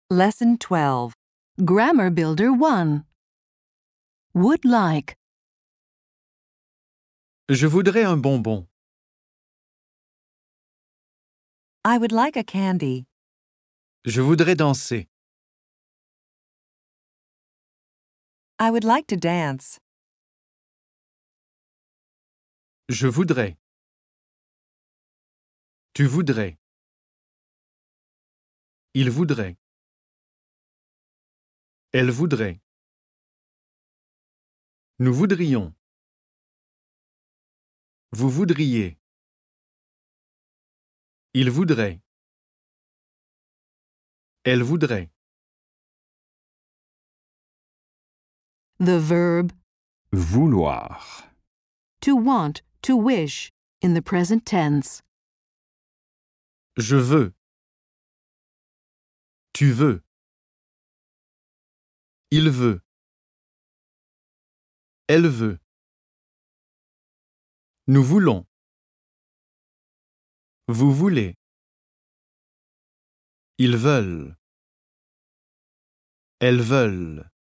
Lesson 12. Grammar Builder 1. Would like. Je voudrais un bonbon. I would like a candy. Je voudrais danser. I would like to dance. Je voudrais. Tu voudrais. Il voudrait. Elle voudrait. Nous voudrions. Vous voudriez. Il voudrait. Elle voudrait. The verb Vouloir. to want, to wish, in the present tense. Je veux. Tu veux. Il veut. Elle veut. Nous voulons. Vous voulez. Ils veulent. Elles veulent.